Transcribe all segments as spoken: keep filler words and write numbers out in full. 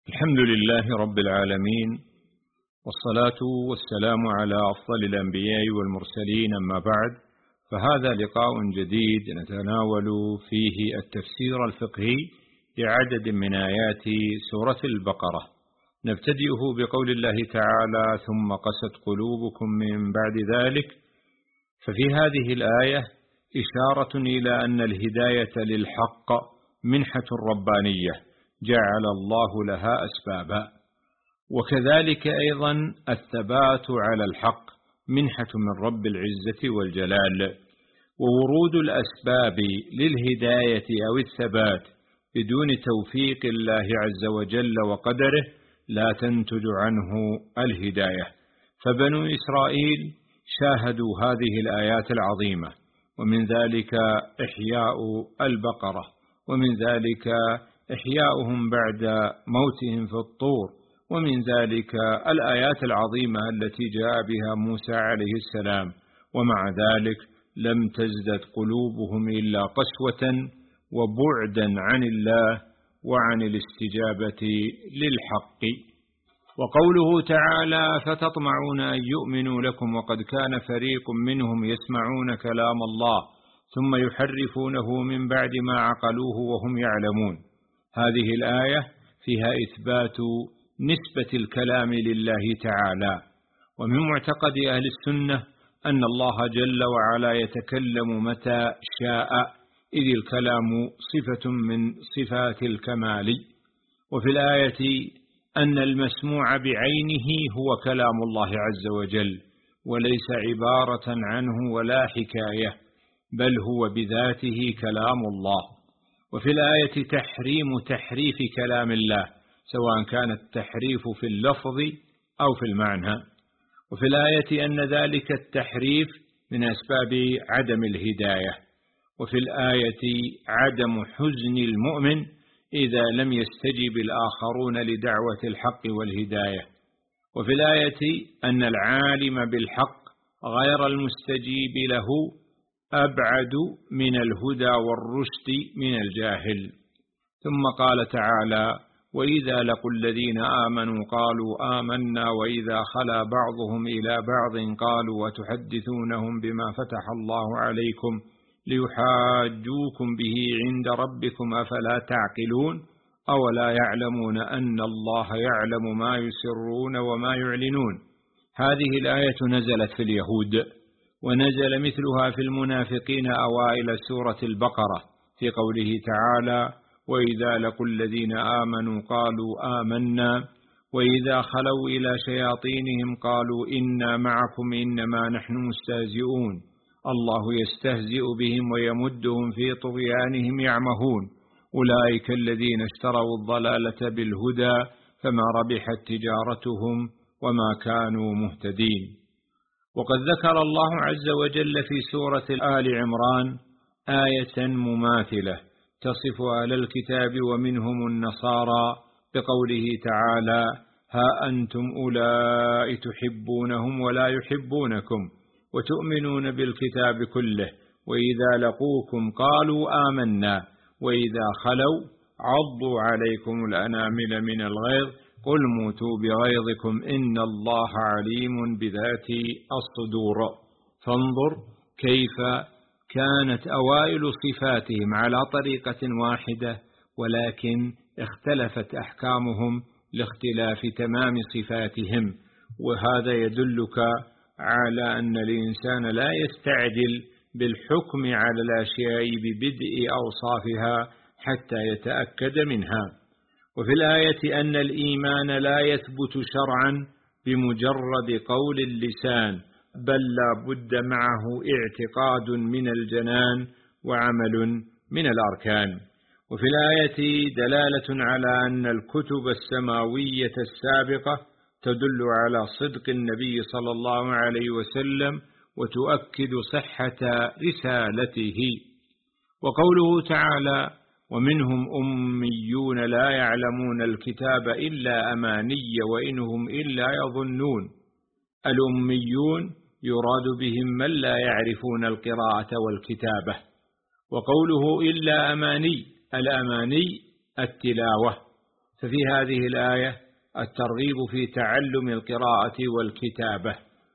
الحمد لله رب العالمين، والصلاة والسلام على أفضل الأنبياء والمرسلين، أما بعد، فهذا لقاء جديد نتناول فيه التفسير الفقهي لعدد من آيات سورة البقرة. نبتدئه بقول الله تعالى: ثم قست قلوبكم من بعد ذلك. ففي هذه الآية إشارة إلى أن الهداية للحق منحة ربانية جعل الله لها أسبابا، وكذلك أيضا الثبات على الحق منحة من رب العزة والجلال. وورود الأسباب للهداية أو الثبات بدون توفيق الله عز وجل وقدره لا تنتج عنه الهداية. فبنو إسرائيل شاهدوا هذه الآيات العظيمة، ومن ذلك إحياء البقرة، ومن ذلك إحياؤهم بعد موتهم في الطور، ومن ذلك الآيات العظيمة التي جاء بها موسى عليه السلام. ومع ذلك لم تزدد قلوبهم إلا قسوة وبعدا عن الله وعن الاستجابة للحق. وقوله تعالى: فتطمعون أن يؤمنوا لكم وقد كان فريق منهم يسمعون كلام الله ثم يحرفونه من بعد ما عقلوه وهم يعلمون. هذه الآية فيها إثبات نسبة الكلام لله تعالى. ومن معتقد أهل السنة أن الله جل وعلا يتكلم متى شاء، إذ الكلام صفة من صفات الكمال. وفي الآية أن المسموع بعينه هو كلام الله عز وجل، وليس عبارة عنه ولا حكاية، بل هو بذاته كلام الله. وفي الآية تحريم تحريف كلام الله، سواء كان التحريف في اللفظ أو في المعنى. وفي الآية أن ذلك التحريف من أسباب عدم الهداية. وفي الآية عدم حزن المؤمن إذا لم يستجب الآخرون لدعوة الحق والهداية. وفي الآية أن العالم بالحق غير المستجيب له أبعد من الهدى والرشد من الجاهل. ثم قال تعالى: وإذا لقوا الذين آمنوا قالوا آمنا وإذا خلا بعضهم إلى بعض قالوا وتحدثونهم بما فتح الله عليكم ليحاجوكم به عند ربكم أفلا تعقلون أولا يعلمون أن الله يعلم ما يسرون وما يعلنون. هذه الآية نزلت في اليهود، ونزل مثلها في المنافقين أوائل سورة البقرة في قوله تعالى: وإذا لقوا الذين آمنوا قالوا آمنا وإذا خلوا إلى شياطينهم قالوا إنا معكم إنما نحن مستهزئون الله يستهزئ بهم ويمدهم في طغيانهم يعمهون أولئك الذين اشتروا الضلالة بالهدى فما ربحت تجارتهم وما كانوا مهتدين. وقد ذكر الله عز وجل في سورة آل عمران آية مماثلة تصف أهل الكتاب ومنهم النصارى بقوله تعالى: ها أنتم أولئك تحبونهم ولا يحبونكم وتؤمنون بالكتاب كله وإذا لقوكم قالوا آمنا وإذا خلوا عضوا عليكم الأنامل من الغيظ قل موتوا بغيظكم إن الله عليم بذات الصدور. فانظر كيف كانت أوائل صفاتهم على طريقة واحدة، ولكن اختلفت أحكامهم لاختلاف تمام صفاتهم. وهذا يدلك على أن الإنسان لا يستعجل بالحكم على الأشياء ببدء أوصافها حتى يتأكد منها. وفي الآية أن الإيمان لا يثبت شرعا بمجرد قول اللسان، بل لا بد معه اعتقاد من الجنان وعمل من الأركان. وفي الآية دلالة على أن الكتب السماوية السابقة تدل على صدق النبي صلى الله عليه وسلم وتؤكد صحة رسالته. وقوله تعالى: ومنهم أميون لا يعلمون الكتاب إلا أماني وإنهم إلا يظنون. الأميون يراد بهم من لا يعرفون القراءة والكتابة. وقوله إلا أماني، الأماني التلاوة. ففي هذه الآية الترغيب في تعلم القراءة والكتابة.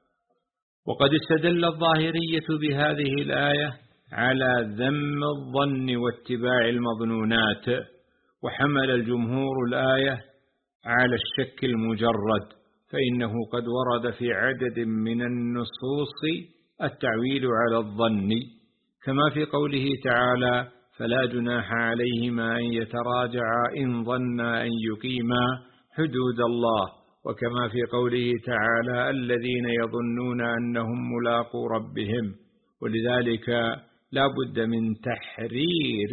وقد استدل الظاهرية بهذه الآية على ذم الظن واتباع المظنونات، وحمل الجمهور الآية على الشك المجرد، فإنه قد ورد في عدد من النصوص التعويل على الظن، كما في قوله تعالى: فلا جناح عليهما أن يتراجعا إن ظنا أن يقيما حدود الله، وكما في قوله تعالى: الذين يظنون أنهم ملاقو ربهم. ولذلك لا بد من تحرير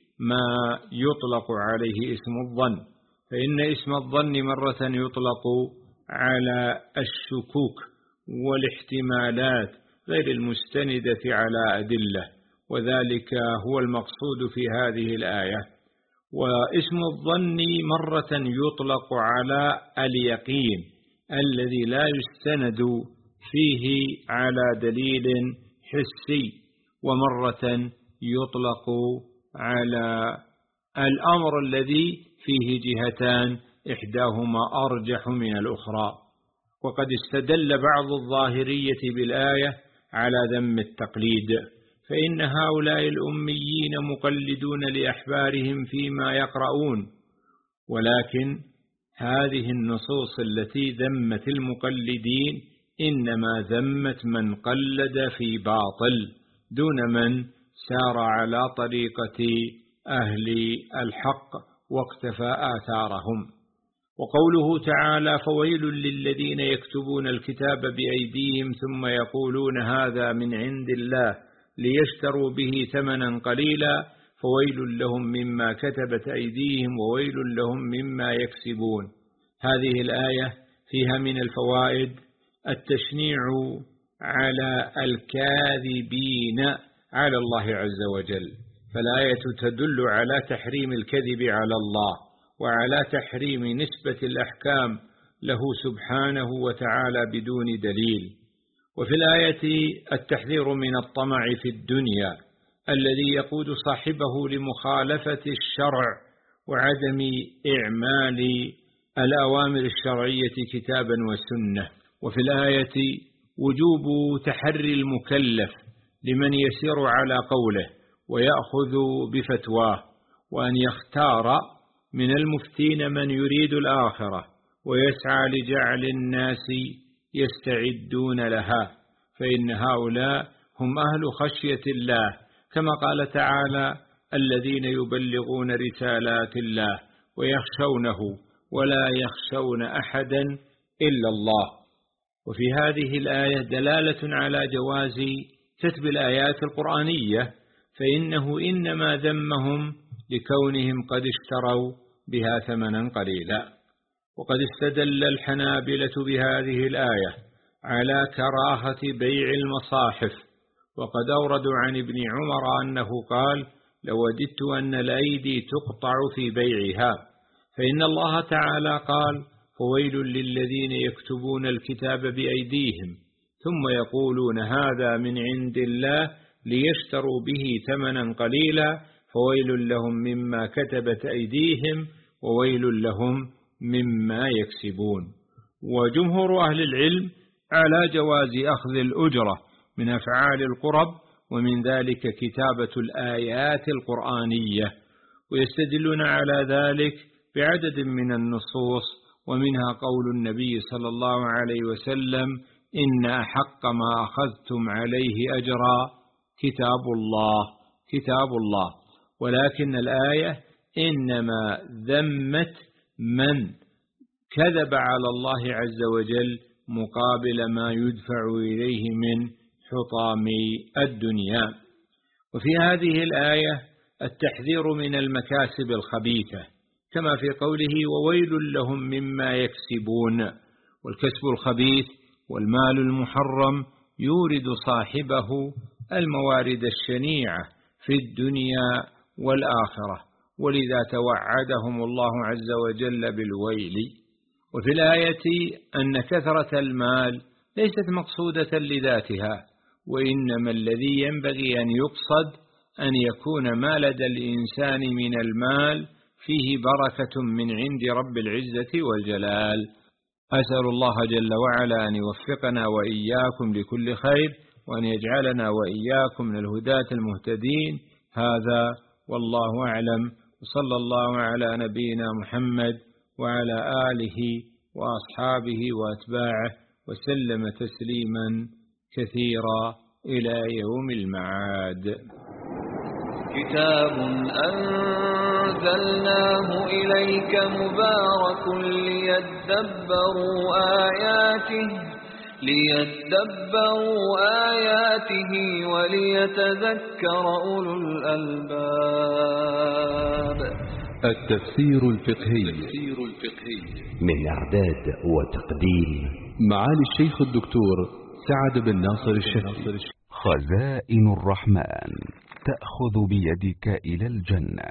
ما يطلق عليه اسم الظن، فإن اسم الظن مرة يطلق على الشكوك والاحتمالات غير المستندة على أدلة، وذلك هو المقصود في هذه الآية. واسم الظن مرة يطلق على اليقين الذي لا يستند فيه على دليل حسي، ومرة يطلق على الأمر الذي فيه جهتان إحداهما أرجح من الأخرى. وقد استدل بعض الظاهرية بالآية على ذم التقليد، فإن هؤلاء الأميين مقلدون لأحبارهم فيما يقرؤون، ولكن هذه النصوص التي ذمت المقلدين إنما ذمت من قلد في باطل دون من سار على طريقة أهل الحق واقتفى آثارهم. وقوله تعالى: فويل للذين يكتبون الكتاب بأيديهم ثم يقولون هذا من عند الله ليشتروا به ثمنا قليلا فويل لهم مما كتبت أيديهم وويل لهم مما يكسبون. هذه الآية فيها من الفوائد التشنيع على الكاذبين على الله عز وجل، فالآية تدل على تحريم الكذب على الله وعلى تحريم نسبة الأحكام له سبحانه وتعالى بدون دليل. وفي الآية التحذير من الطمع في الدنيا الذي يقود صاحبه لمخالفة الشرع وعدم إعمال الأوامر الشرعية كتابا وسنة. وفي الآية وجوب تحري المكلف لمن يسير على قوله ويأخذ بفتواه، وأن يختار من المفتين من يريد الآخرة ويسعى لجعل الناس يستعدون لها، فإن هؤلاء هم أهل خشية الله، كما قال تعالى: الذين يبلغون رسالات الله ويخشونه ولا يخشون أحدا إلا الله. وفي هذه الآية دلالة على جواز كتب الآيات القرآنية، فإنه إنما ذمهم لكونهم قد اشتروا بها ثمنا قليلا. وقد استدل الحنابلة بهذه الآية على كراهة بيع المصاحف، وقد أوردوا عن ابن عمر أنه قال: لوددت أن الأيدي تقطع في بيعها، فإن الله تعالى قال: فويل للذين يكتبون الكتاب بأيديهم ثم يقولون هذا من عند الله ليشتروا به ثمنا قليلا فويل لهم مما كتبت أيديهم وويل لهم مما يكسبون. وجمهور أهل العلم على جواز أخذ الأجرة من أفعال القرب، ومن ذلك كتابة الآيات القرآنية، ويستدلون على ذلك بعدد من النصوص، ومنها قول النبي صلى الله عليه وسلم: إن أحق ما أخذتم عليه أجرا كتاب الله كتاب الله. ولكن الآية إنما ذمت من كذب على الله عز وجل مقابل ما يدفع إليه من حطام الدنيا. وفي هذه الآية التحذير من المكاسب الخبيثة، كما في قوله: وويل لهم مما يكسبون. والكسب الخبيث والمال المحرم يورد صاحبه الموارد الشنيعة في الدنيا والآخرة، ولذا توعدهم الله عز وجل بالويل. وفي الآية أن كثرة المال ليست مقصودة لذاتها، وإنما الذي ينبغي أن يقصد أن يكون ما لدى الإنسان من المال فيه بركة من عند رب العزة والجلال. أسأل الله جل وعلا أن يوفقنا وإياكم لكل خير، وأن يجعلنا وإياكم من الهداة المهتدين. هذا والله أعلم، وصلى الله على نبينا محمد وعلى آله وأصحابه وأتباعه وسلم تسليما كثيرا إلى يوم المعاد. كتاب أنزلناه إليك مبارك ليدبروا آياته ليدبروا آياته وليتذكر أولو الألباب. التفسير الفقهي من إعداد وتقديم معالي الشيخ الدكتور سعد بن ناصر الشهري. خزائن الرحمن تأخذ بيدك إلى الجنة.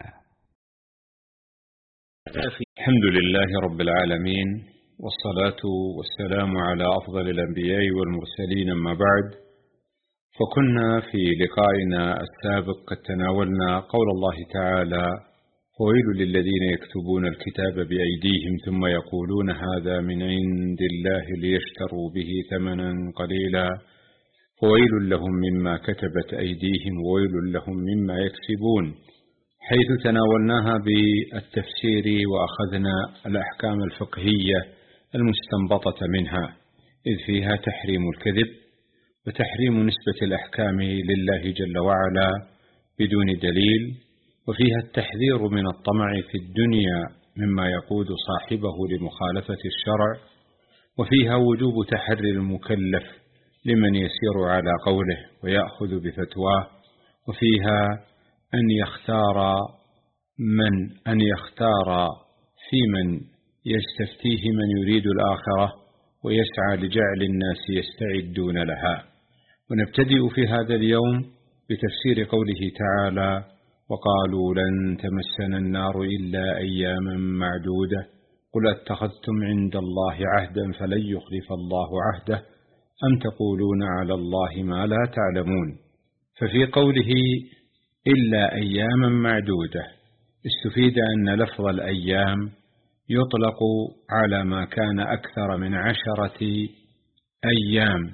الحمد لله رب العالمين، والصلاة والسلام على أفضل الأنبياء والمرسلين، أما بعد. فكنا في لقائنا السابق قد تناولنا قول الله تعالى: وويل للذين يكتبون الكتاب بأيديهم ثم يقولون هذا من عند الله ليشتروا به ثمنا قليلا وويل لهم مما كتبت أيديهم وويل لهم مما يكسبون، حيث تناولناها بالتفسير وأخذنا الأحكام الفقهية المستنبطة منها، إذ فيها تحريم الكذب وتحريم نسبة الأحكام لله جل وعلا بدون دليل، وفيها التحذير من الطمع في الدنيا مما يقود صاحبه لمخالفة الشرع، وفيها وجوب تحري المكلف لمن يسير على قوله ويأخذ بفتواه، وفيها أن يختار من أن يختار في من يستفتيه من يريد الآخرة ويسعى لجعل الناس يستعدون لها. ونبتدئ في هذا اليوم بتفسير قوله تعالى: وقالوا لن تمسنا النار إلا أياما معدودة قل اتخذتم عند الله عهدا فلن يخلف الله عهده أم تقولون على الله ما لا تعلمون. ففي قوله إلا أياما معدودة استفيد أن لفظ الأيام يطلق على ما كان أكثر من عشرة أيام،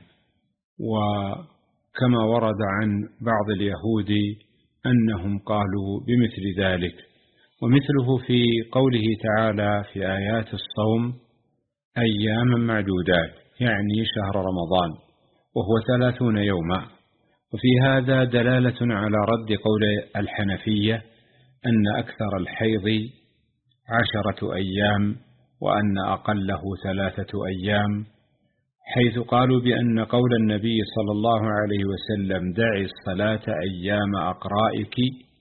وكما ورد عن بعض اليهود أنهم قالوا بمثل ذلك. ومثله في قوله تعالى في آيات الصوم: أياما معدودات، يعني شهر رمضان، وهو ثلاثون يوما. وفي هذا دلالة على رد قول الحنفية أن أكثر الحيض عشرة أيام وأن أقله ثلاثة أيام، حيث قالوا بأن قول النبي صلى الله عليه وسلم دعي الصلاة أيام أقرائك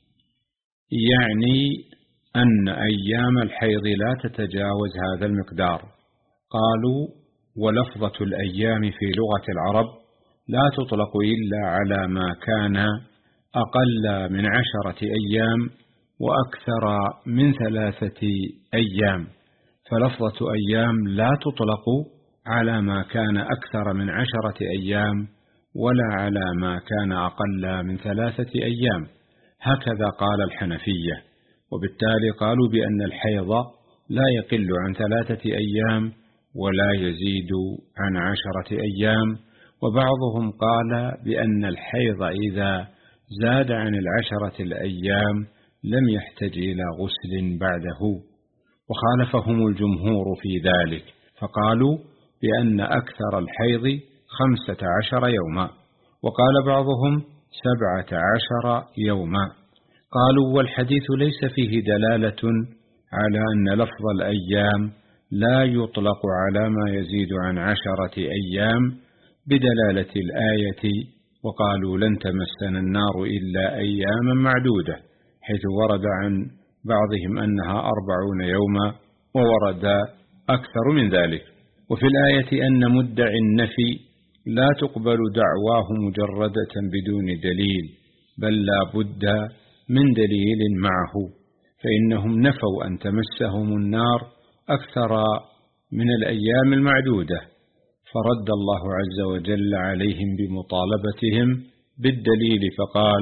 يعني أن أيام الحيض لا تتجاوز هذا المقدار. قالوا: ولفظة الأيام في لغة العرب لا تطلق إلا على ما كان أقل من عشرة أيام وأكثر من ثلاثة أيام، فلفظة أيام لا تطلق على ما كان أكثر من عشرة أيام ولا على ما كان أقل من ثلاثة أيام، هكذا قال الحنفية. وبالتالي قالوا بأن الحيض لا يقل عن ثلاثة أيام ولا يزيد عن عشرة أيام. وبعضهم قال بأن الحيض إذا زاد عن العشرة الأيام لم يحتج إلى غسل بعده، وخالفهم الجمهور في ذلك، فقالوا بأن أكثر الحيض خمسة عشر يوما، وقال بعضهم سبعة عشر يوما. قالوا: والحديث ليس فيه دلالة على أن لفظ الأيام لا يطلق على ما يزيد عن عشرة أيام بدلالة الآية: وقالوا لن تمسنا النار إلا أياما معدودة، حيث ورد عن بعضهم أنها أربعون يوما وورد أكثر من ذلك. وفي الآية أن مدعي النفي لا تقبل دعواه مجردة بدون دليل، بل لا بد من دليل معه، فإنهم نفوا أن تمسهم النار أكثر من الأيام المعدودة، فرد الله عز وجل عليهم بمطالبتهم بالدليل فقال: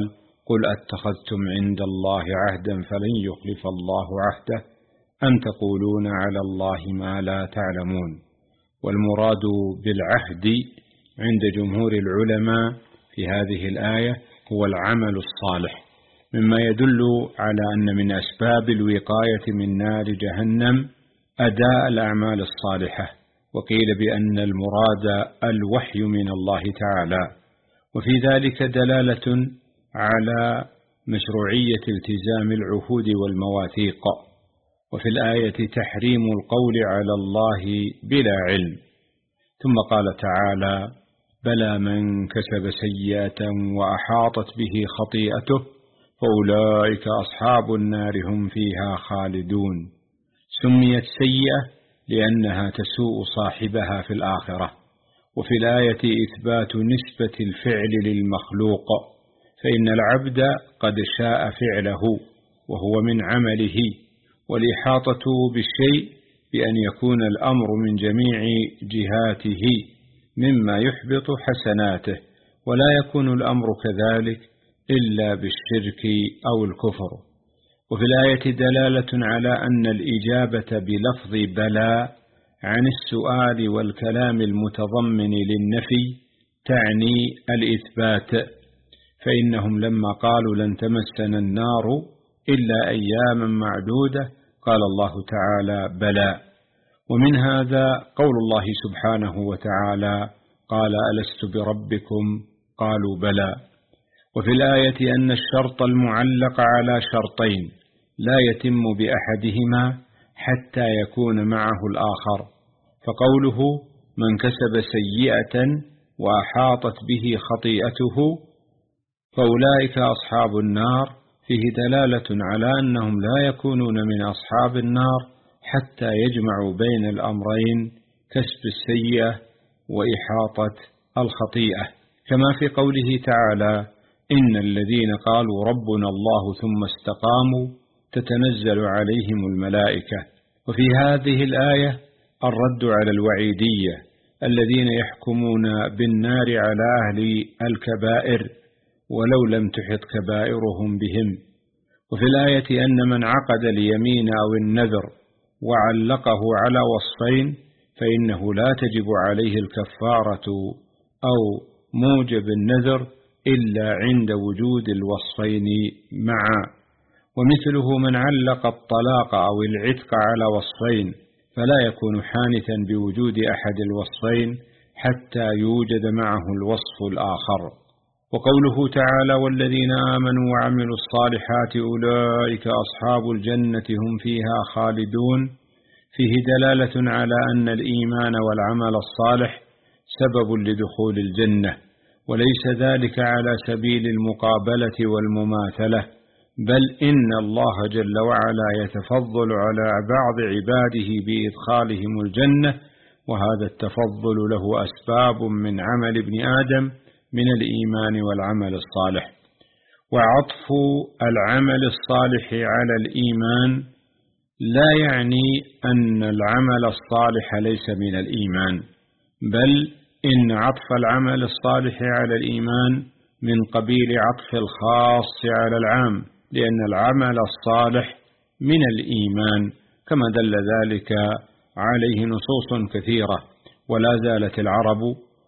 قل أتخذتم عند الله عهدا فلن يخلف الله عهده أم تقولون على الله ما لا تعلمون. والمراد بالعهد عند جمهور العلماء في هذه الآية هو العمل الصالح، مما يدل على أن من أسباب الوقاية من نار جهنم أداء الأعمال الصالحة. وقيل بأن المراد الوحي من الله تعالى، وفي ذلك دلالة على مشروعية التزام العهود والمواثيق. وفي الآية تحريم القول على الله بلا علم. ثم قال تعالى: بلى من كسب سيئة وأحاطت به خطيئته فأولئك أصحاب النار هم فيها خالدون. سميت سيئة لأنها تسوء صاحبها في الآخرة. وفي الآية إثبات نسبة الفعل للمخلوق، فإن العبد قد شاء فعله وهو من عمله، والإحاطة بالشيء بأن يكون الأمر من جميع جهاته مما يحبط حسناته، ولا يكون الأمر كذلك إلا بالشرك أو الكفر. وفي الآية دلالة على أن الإجابة بلفظ بلى عن السؤال والكلام المتضمن للنفي تعني الإثبات، فإنهم لما قالوا لن تمسنا النار إلا أياما معدودة قال الله تعالى: بلى. ومن هذا قول الله سبحانه وتعالى: قال ألست بربكم قالوا بلى. وفي الآية أن الشرط المعلق على شرطين لا يتم بأحدهما حتى يكون معه الآخر، فقوله من كسب سيئة وأحاطت به خطيئته فأولئك أصحاب النار فيه دلالة على أنهم لا يكونون من أصحاب النار حتى يجمعوا بين الأمرين، كسب السيئة وإحاطة الخطيئة، كما في قوله تعالى: إن الذين قالوا ربنا الله ثم استقاموا تتنزل عليهم الملائكة. وفي هذه الآية الرد على الوعيدية الذين يحكمون بالنار على أهل الكبائر ولو لم تحط كبائرهم بهم. وفي الآية أن من عقد اليمين أو النذر وعلقه على وصفين فإنه لا تجب عليه الكفارة أو موجب النذر إلا عند وجود الوصفين معا. ومثله من علق الطلاق أو العتق على وصفين فلا يكون حانثا بوجود أحد الوصفين حتى يوجد معه الوصف الآخر. وقوله تعالى: والذين آمنوا وعملوا الصالحات أولئك أصحاب الجنة هم فيها خالدون، فيه دلالة على أن الإيمان والعمل الصالح سبب لدخول الجنة، وليس ذلك على سبيل المقابلة والمماثلة، بل إن الله جل وعلا يتفضل على بعض عباده بإدخالهم الجنة، وهذا التفضل له أسباب من عمل ابن آدم من الإيمان والعمل الصالح. وعطف العمل الصالح على الإيمان لا يعني أن العمل الصالح ليس من الإيمان، بل إن عطف العمل الصالح على الإيمان من قبيل عطف الخاص على العام، لأن العمل الصالح من الإيمان كما دل ذلك عليه نصوص كثيرة. ولا زالت العرب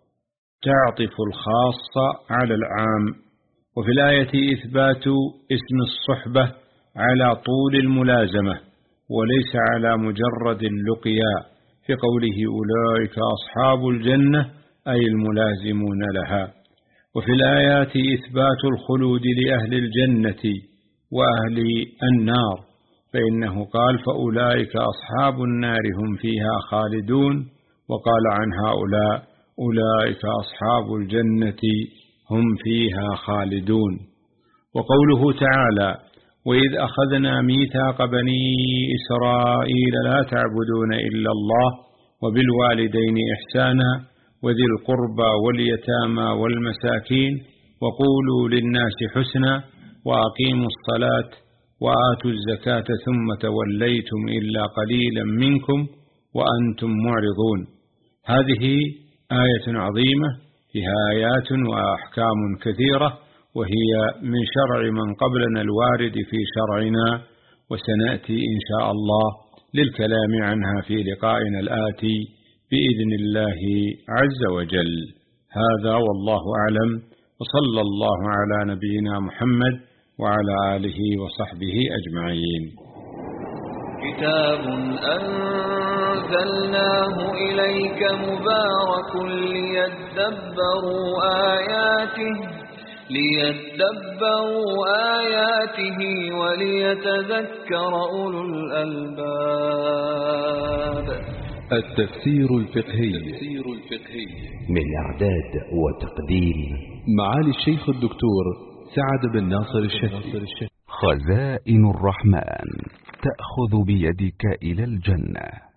تعطف الخاص على العام. وفي الآية إثبات اسم الصحبة على طول الملازمة وليس على مجرد اللقيا، في قوله أولئك أصحاب الجنة أي الملازمون لها. وفي الآيات إثبات الخلود لأهل الجنة وأهل النار، فإنه قال فأولئك أصحاب النار هم فيها خالدون، وقال عن هؤلاء أولئك أصحاب الجنة هم فيها خالدون. وقوله تعالى وإذ أخذنا ميثاق بني إسرائيل لا تعبدون إلا الله وبالوالدين إحسانا وذي القربى واليتامى والمساكين وقولوا للناس حسنا وأقيموا الصلاة وآتوا الزكاة ثم توليتم إلا قليلا منكم وأنتم معرضون. هذه آية عظيمة فيها آيات وأحكام كثيرة، وهي من شرع من قبلنا الوارد في شرعنا، وسنأتي إن شاء الله للكلام عنها في لقائنا الآتي بإذن الله عز وجل. هذا والله أعلم، وصلى الله على نبينا محمد وعلى آله وصحبه أجمعين. كتاب أنزلناه إليك مبارك ليدبروا آياته ليدبروا آياته وليتذكر أولو الألباب. التفسير الفقهي من إعداد وتقديم معالي الشيخ الدكتور سعد بن ناصر الشهري. خزائن الرحمن تأخذ بيدك إلى الجنة.